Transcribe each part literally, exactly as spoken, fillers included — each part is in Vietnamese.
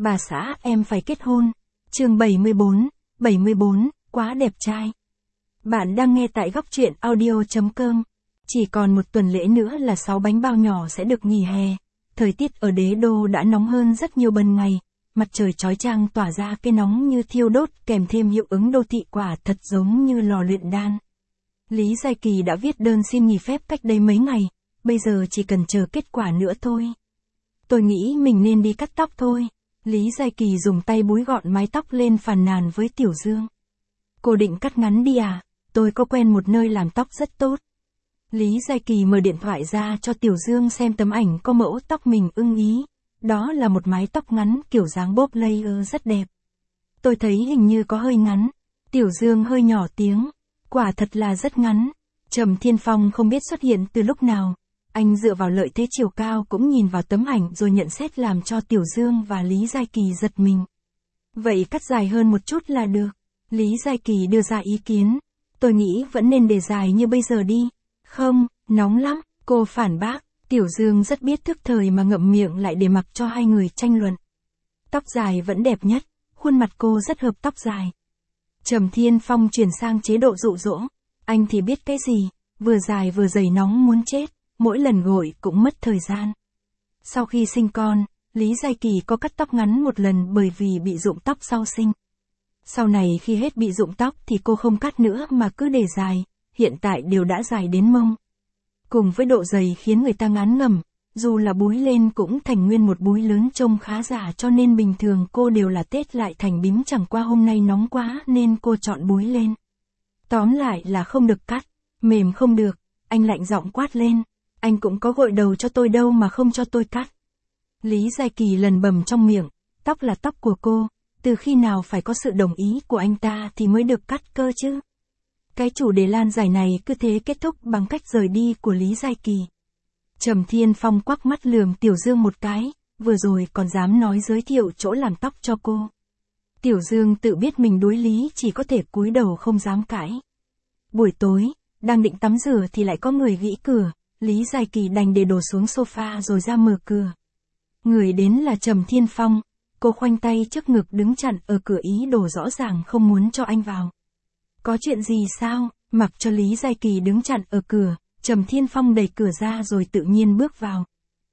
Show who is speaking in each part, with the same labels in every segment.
Speaker 1: Bà xã em phải kết hôn. Chương bảy mươi bốn, bảy mươi bốn, quá đẹp trai. Bạn đang nghe tại góc truyện audio chấm com. Chỉ còn một tuần lễ nữa là sáu bánh bao nhỏ sẽ được nghỉ hè. Thời tiết ở đế đô đã nóng hơn rất nhiều ban ngày. Mặt trời chói chang tỏa ra cái nóng như thiêu đốt, kèm thêm hiệu ứng đô thị quả thật giống như lò luyện đan. Lý Giai Kỳ đã viết đơn xin nghỉ phép cách đây mấy ngày, bây giờ chỉ cần chờ kết quả nữa thôi. Tôi nghĩ mình nên đi cắt tóc thôi. Lý Giai Kỳ dùng tay búi gọn mái tóc lên phàn nàn với Tiểu Dương. Cô định cắt ngắn đi à? Tôi có quen một nơi làm tóc rất tốt. Lý Giai Kỳ mở điện thoại ra cho Tiểu Dương xem tấm ảnh có mẫu tóc mình ưng ý. Đó là một mái tóc ngắn kiểu dáng bob layer rất đẹp. Tôi thấy hình như có hơi ngắn. Tiểu Dương hơi nhỏ tiếng. Quả thật là rất ngắn. Trầm Thiên Phong không biết xuất hiện từ lúc nào. Anh dựa vào lợi thế chiều cao cũng nhìn vào tấm ảnh rồi nhận xét làm cho Tiểu Dương và Lý Giai Kỳ giật mình. Vậy cắt dài hơn một chút là được. Lý Giai Kỳ đưa ra ý kiến. Tôi nghĩ vẫn nên để dài như bây giờ đi. Không, nóng lắm, cô phản bác. Tiểu Dương rất biết thức thời mà ngậm miệng lại để mặc cho hai người tranh luận. Tóc dài vẫn đẹp nhất, khuôn mặt cô rất hợp tóc dài. Trầm Thiên Phong chuyển sang chế độ dụ dỗ. Anh thì biết cái gì, vừa dài vừa dày nóng muốn chết, mỗi lần gội cũng mất thời gian. Sau khi sinh con, Lý Giai Kỳ có cắt tóc ngắn một lần bởi vì bị rụng tóc sau sinh. Sau này khi hết bị rụng tóc thì cô không cắt nữa mà cứ để dài, hiện tại đều đã dài đến mông. Cùng với độ dày khiến người ta ngán ngẩm, dù là búi lên cũng thành nguyên một búi lớn trông khá giả, cho nên bình thường cô đều là tết lại thành bím, chẳng qua hôm nay nóng quá nên cô chọn búi lên. Tóm lại là không được cắt, mềm không được, anh lạnh giọng quát lên, anh cũng có gội đầu cho tôi đâu mà không cho tôi cắt. Lý Giai Kỳ lần bầm trong miệng, tóc là tóc của cô, từ khi nào phải có sự đồng ý của anh ta thì mới được cắt cơ chứ. Cái chủ đề lan giải này cứ thế kết thúc bằng cách rời đi của Lý Giai Kỳ. Trầm Thiên Phong quắc mắt lườm Tiểu Dương một cái, vừa rồi còn dám nói giới thiệu chỗ làm tóc cho cô. Tiểu Dương tự biết mình đối lý chỉ có thể cúi đầu không dám cãi. Buổi tối, đang định tắm rửa thì lại có người gõ cửa, Lý Giai Kỳ đành để đồ xuống sofa rồi ra mở cửa. Người đến là Trầm Thiên Phong, cô khoanh tay trước ngực đứng chặn ở cửa ý đồ rõ ràng không muốn cho anh vào. Có chuyện gì sao? Mặc cho Lý Giai Kỳ đứng chặn ở cửa, Trầm Thiên Phong đẩy cửa ra rồi tự nhiên bước vào.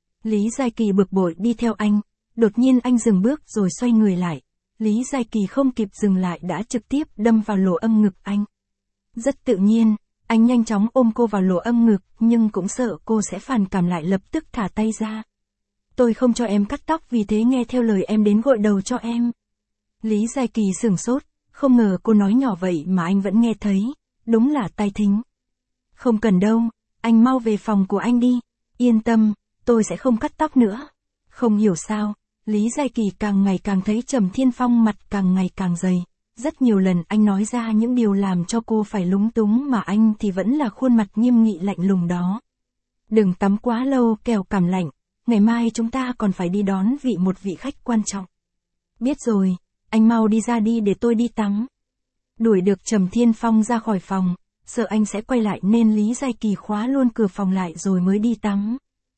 Speaker 1: Lý Giai Kỳ bực bội đi theo anh, đột nhiên anh dừng bước rồi xoay người lại. Lý Giai Kỳ không kịp dừng lại đã trực tiếp đâm vào lỗ âm ngực anh. Rất tự nhiên, anh nhanh chóng ôm cô vào lỗ âm ngực, nhưng cũng sợ cô sẽ phản cảm lại lập tức thả tay ra. Tôi không cho em cắt tóc vì thế nghe theo lời em đến gội đầu cho em. Lý Giai Kỳ sửng sốt, không ngờ cô nói nhỏ vậy mà anh vẫn nghe thấy, đúng là tai thính. Không cần đâu, anh mau về phòng của anh đi, yên tâm, tôi sẽ không cắt tóc nữa. Không hiểu sao, Lý Giai Kỳ càng ngày càng thấy Trầm Thiên Phong mặt càng ngày càng dày. Rất nhiều lần anh nói ra những điều làm cho cô phải lúng túng mà anh thì vẫn là khuôn mặt nghiêm nghị lạnh lùng đó. Đừng tắm quá lâu kẻo cảm lạnh, ngày mai chúng ta còn phải đi đón vị một vị khách quan trọng. Biết rồi, anh mau đi ra đi để tôi đi tắm. Đuổi được Trầm Thiên Phong ra khỏi phòng, sợ anh sẽ quay lại nên Lý Giai Kỳ khóa luôn cửa phòng lại rồi mới đi tắm.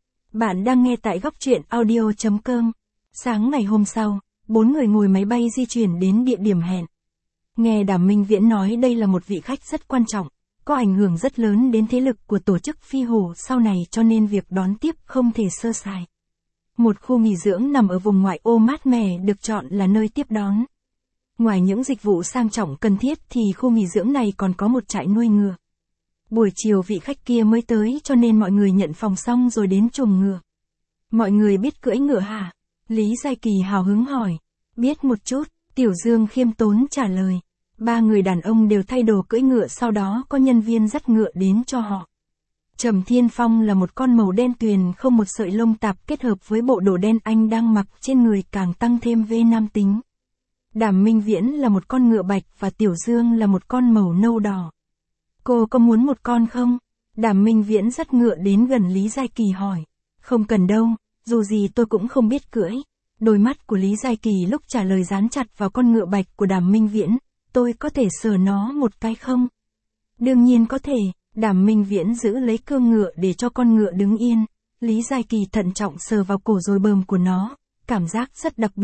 Speaker 1: Bạn đang nghe tại góc truyện audio chấm com. Sáng ngày hôm sau, bốn người ngồi máy bay di chuyển đến địa điểm hẹn. Nghe Đàm Minh Viễn nói đây là một vị khách rất quan trọng, có ảnh hưởng rất lớn đến thế lực của tổ chức Phi Hổ sau này cho nên việc đón tiếp không thể sơ sài. Một khu nghỉ dưỡng nằm ở vùng ngoại ô mát mẻ được chọn là nơi tiếp đón. Ngoài những dịch vụ sang trọng cần thiết thì khu nghỉ dưỡng này còn có một trại nuôi ngựa. Buổi chiều vị khách kia mới tới cho nên mọi người nhận phòng xong rồi đến chuồng ngựa. Mọi người biết cưỡi ngựa hả? Lý Giai Kỳ hào hứng hỏi. Biết một chút, Tiểu Dương khiêm tốn trả lời. Ba người đàn ông đều thay đồ cưỡi ngựa, sau đó có nhân viên dắt ngựa đến cho họ. Trầm Thiên Phong là một con màu đen tuyền không một sợi lông tạp, kết hợp với bộ đồ đen anh đang mặc trên người càng tăng thêm vẻ nam tính. Đàm Minh Viễn là một con ngựa bạch và Tiểu Dương là một con màu nâu đỏ. Cô có muốn một con không? Đàm Minh Viễn dắt ngựa đến gần Lý Giai Kỳ hỏi. Không cần đâu, dù gì tôi cũng không biết cưỡi. Đôi mắt của Lý Giai Kỳ lúc trả lời dán chặt vào con ngựa bạch của Đàm Minh Viễn. Tôi có thể sờ nó một cái không? Đương nhiên có thể. Đàm Minh Viễn giữ lấy cương ngựa để cho con ngựa đứng yên. Lý Giai Kỳ thận trọng sờ vào cổ rồi bờm của nó. Cảm giác rất đặc biệt.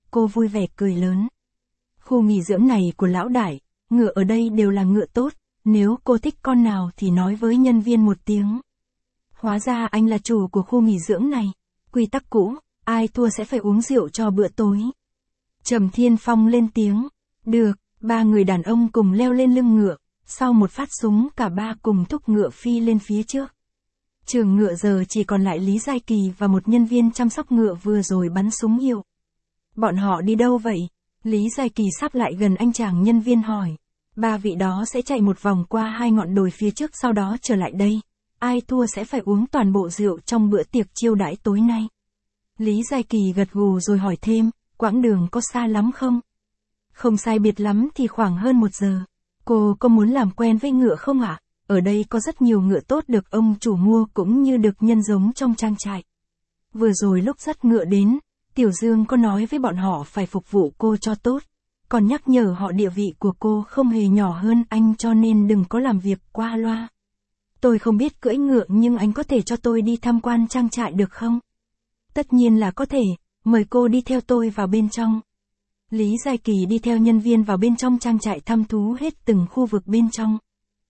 Speaker 1: cô vui vẻ cười lớn. Khu nghỉ dưỡng này của lão đại, ngựa ở đây đều là ngựa tốt, nếu cô thích con nào thì nói với nhân viên một tiếng. Hóa ra anh là chủ của khu nghỉ dưỡng này. Quy tắc cũ, ai thua sẽ phải uống rượu cho bữa tối. Trầm Thiên Phong lên tiếng. Được, ba người đàn ông cùng leo lên lưng ngựa, sau một phát súng cả ba cùng thúc ngựa phi lên phía trước. Trường ngựa giờ chỉ còn lại Lý Giai Kỳ và một nhân viên chăm sóc ngựa vừa rồi bắn súng hiệu. Bọn họ đi đâu vậy? Lý Giai Kỳ sắp lại gần anh chàng nhân viên hỏi. Ba vị đó sẽ chạy một vòng qua hai ngọn đồi phía trước sau đó trở lại đây. Ai thua sẽ phải uống toàn bộ rượu trong bữa tiệc chiêu đãi tối nay. Lý Giai Kỳ gật gù rồi hỏi thêm, quãng đường có xa lắm không? Không sai biệt lắm thì khoảng hơn một giờ. Cô có muốn làm quen với ngựa không ạ? Ở đây có rất nhiều ngựa tốt được ông chủ mua cũng như được nhân giống trong trang trại. Vừa rồi lúc dắt ngựa đến, Tiểu Dương có nói với bọn họ phải phục vụ cô cho tốt. Còn nhắc nhở họ địa vị của cô không hề nhỏ hơn anh cho nên đừng có làm việc qua loa. Tôi không biết cưỡi ngựa nhưng anh có thể cho tôi đi tham quan trang trại được không? Tất nhiên là có thể, mời cô đi theo tôi vào bên trong. Lý Giai Kỳ đi theo nhân viên vào bên trong trang trại thăm thú hết từng khu vực bên trong.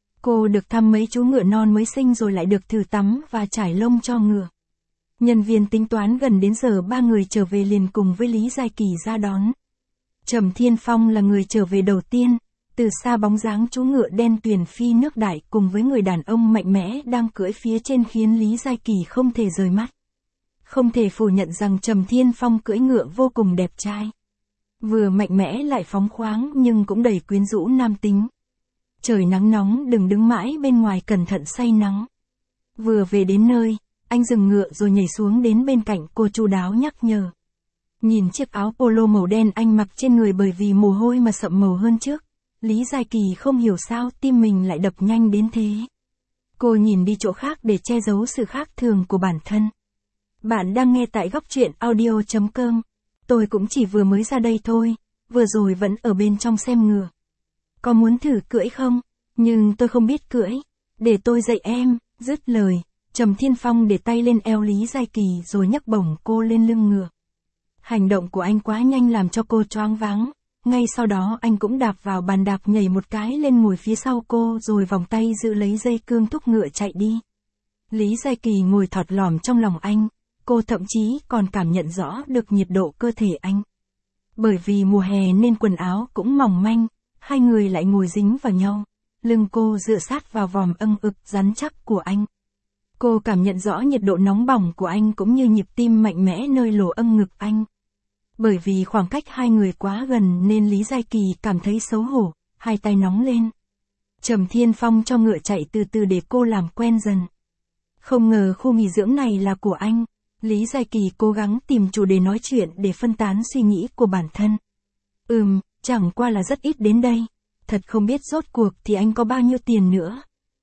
Speaker 1: Cô được thăm mấy chú ngựa non mới sinh rồi lại được thử tắm và trải lông cho ngựa. Nhân viên tính toán gần đến giờ ba người trở về liền cùng với Lý Giai Kỳ ra đón. Trầm Thiên Phong là người trở về đầu tiên, từ xa bóng dáng chú ngựa đen tuyền phi nước đại cùng với người đàn ông mạnh mẽ đang cưỡi phía trên khiến Lý Giai Kỳ không thể rời mắt. Không thể phủ nhận rằng Trầm Thiên Phong cưỡi ngựa vô cùng đẹp trai. Vừa mạnh mẽ lại phóng khoáng nhưng cũng đầy quyến rũ nam tính. Trời nắng nóng đừng đứng mãi bên ngoài cẩn thận say nắng. Vừa về đến nơi, anh dừng ngựa rồi nhảy xuống đến bên cạnh cô chu đáo nhắc nhở. Nhìn chiếc áo polo màu đen anh mặc trên người bởi vì mồ hôi mà sậm màu hơn trước. Lý Giai Kỳ không hiểu sao tim mình lại đập nhanh đến thế. Cô nhìn đi chỗ khác để che giấu sự khác thường của bản thân. Bạn đang nghe tại góc truyện audio chấm com. Tôi cũng chỉ vừa mới ra đây thôi, vừa rồi vẫn ở bên trong xem ngựa. Có muốn thử cưỡi không? Nhưng tôi không biết cưỡi. Để tôi dạy em, dứt lời. Trầm Thiên Phong để tay lên eo Lý Giai Kỳ rồi nhấc bổng cô lên lưng ngựa. Hành động của anh quá nhanh làm cho cô choáng váng. Ngay sau đó anh cũng đạp vào bàn đạp nhảy một cái lên ngồi phía sau cô rồi vòng tay giữ lấy dây cương thúc ngựa chạy đi. Lý Giai Kỳ ngồi thọt lòm trong lòng anh. Cô thậm chí còn cảm nhận rõ được nhiệt độ cơ thể anh. Bởi vì mùa hè nên quần áo cũng mỏng manh, hai người lại ngồi dính vào nhau. Lưng cô dựa sát vào vòm âng ực rắn chắc của anh. Cô cảm nhận rõ nhiệt độ nóng bỏng của anh cũng như nhịp tim mạnh mẽ nơi lỗ âng ngực anh. Bởi vì khoảng cách hai người quá gần nên Lý Giai Kỳ cảm thấy xấu hổ, hai tay nóng lên. Trầm Thiên Phong cho ngựa chạy từ từ để cô làm quen dần. Không ngờ khu nghỉ dưỡng này là của anh. Lý Giai Kỳ cố gắng tìm chủ đề nói chuyện để phân tán suy nghĩ của bản thân. Ừm, chẳng qua là rất ít đến đây. Thật không biết rốt cuộc thì anh có bao nhiêu tiền nữa.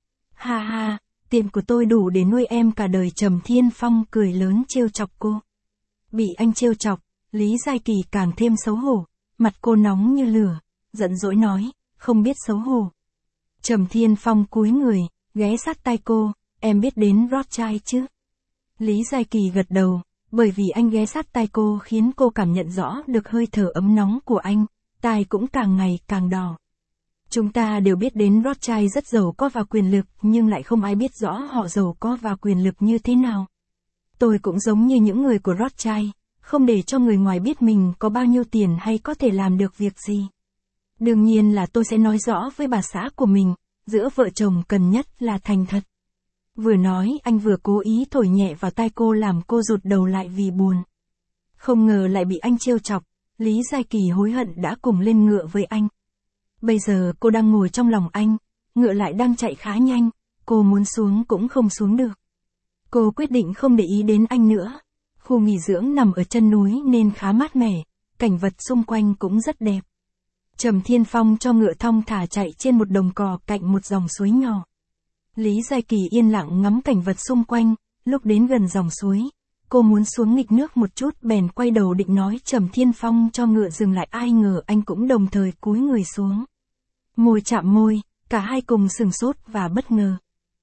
Speaker 1: Ha ha, tiền của tôi đủ để nuôi em cả đời. Trầm Thiên Phong cười lớn trêu chọc cô. Bị anh trêu chọc, Lý Giai Kỳ càng thêm xấu hổ, mặt cô nóng như lửa, giận dỗi nói, không biết xấu hổ. Trầm Thiên Phong cúi người, ghé sát tai cô, em biết đến Rothschild chứ? Lý Giai Kỳ gật đầu, bởi vì anh ghé sát tai cô khiến cô cảm nhận rõ được hơi thở ấm nóng của anh, tai cũng càng ngày càng đỏ. Chúng ta đều biết đến Rothschild rất giàu có và quyền lực nhưng lại không ai biết rõ họ giàu có và quyền lực như thế nào. Tôi cũng giống như những người của Rothschild, không để cho người ngoài biết mình có bao nhiêu tiền hay có thể làm được việc gì. Đương nhiên là tôi sẽ nói rõ với bà xã của mình, giữa vợ chồng cần nhất là thành thật. Vừa nói anh vừa cố ý thổi nhẹ vào tai cô làm cô rụt đầu lại vì buồn. Không ngờ lại bị anh trêu chọc, Lý Giai Kỳ hối hận đã cùng lên ngựa với anh. Bây giờ cô đang ngồi trong lòng anh, ngựa lại đang chạy khá nhanh, cô muốn xuống cũng không xuống được. Cô quyết định không để ý đến anh nữa. Khu nghỉ dưỡng nằm ở chân núi nên khá mát mẻ, cảnh vật xung quanh cũng rất đẹp. Trầm Thiên Phong cho ngựa thong thả chạy trên một đồng cỏ cạnh một dòng suối nhỏ. Lý Giai Kỳ yên lặng ngắm cảnh vật xung quanh, lúc đến gần dòng suối, cô muốn xuống nghịch nước một chút bèn quay đầu định nói Trầm Thiên Phong cho ngựa dừng lại, ai ngờ anh cũng đồng thời cúi người xuống. Môi chạm môi, cả hai cùng sửng sốt và bất ngờ.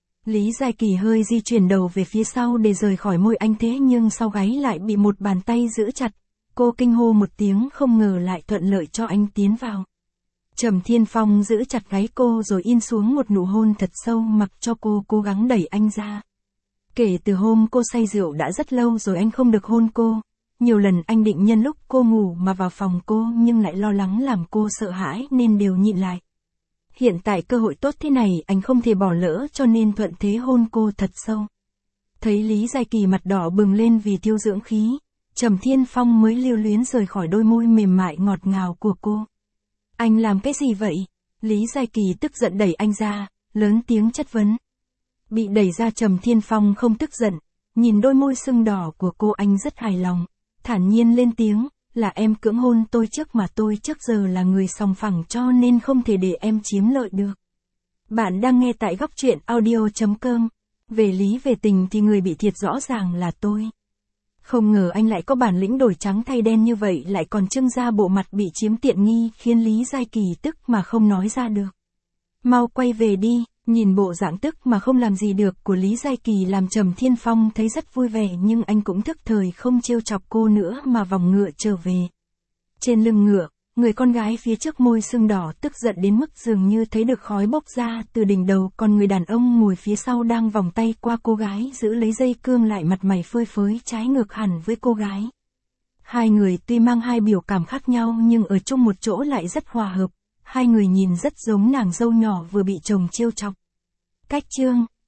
Speaker 1: Lý Giai Kỳ hơi di chuyển đầu về phía sau để rời khỏi môi anh thế nhưng sau gáy lại bị một bàn tay giữ chặt, Cô kinh hô một tiếng không ngờ lại thuận lợi cho anh tiến vào. Trầm Thiên Phong giữ chặt gáy cô rồi in xuống một nụ hôn thật sâu mặc cho cô cố gắng đẩy anh ra. Kể từ hôm cô say rượu đã rất lâu rồi anh không được hôn cô. Nhiều lần anh định nhân lúc cô ngủ mà vào phòng cô nhưng lại lo lắng làm cô sợ hãi nên đều nhịn lại. Hiện tại cơ hội tốt thế này anh không thể bỏ lỡ cho nên thuận thế hôn cô thật sâu. Thấy Lý Giai Kỳ mặt đỏ bừng lên vì thiếu dưỡng khí, Trầm Thiên Phong mới lưu luyến rời khỏi đôi môi mềm mại ngọt ngào của cô. Anh làm cái gì vậy? Lý Giai Kỳ tức giận đẩy anh ra, lớn tiếng chất vấn. Bị đẩy ra Trầm Thiên Phong không tức giận, nhìn đôi môi sưng đỏ của cô anh rất hài lòng, thản nhiên lên tiếng, là em cưỡng hôn tôi trước mà tôi trước giờ là người sòng phẳng cho nên không thể để em chiếm lợi được. Bạn đang nghe tại góc truyện audio chấm com, về lý về tình thì người bị thiệt rõ ràng là tôi. Không ngờ anh lại có bản lĩnh đổi trắng thay đen như vậy lại còn trưng ra bộ mặt bị chiếm tiện nghi khiến Lý Giai Kỳ tức mà không nói ra được. Mau quay về đi, nhìn bộ dạng tức mà không làm gì được của Lý Giai Kỳ làm Trầm Thiên Phong thấy rất vui vẻ nhưng anh cũng thức thời không trêu chọc cô nữa mà vòng ngựa trở về. Trên lưng ngựa, người con gái phía trước môi sưng đỏ tức giận đến mức dường như thấy được khói bốc ra từ đỉnh đầu còn người đàn ông ngồi phía sau đang vòng tay qua cô gái giữ lấy dây cương lại mặt mày phơi phới trái ngược hẳn với cô gái. Hai người tuy mang hai biểu cảm khác nhau nhưng ở chung một chỗ lại rất hòa hợp, hai người nhìn rất giống nàng dâu nhỏ vừa bị chồng trêu chọc. Cách chương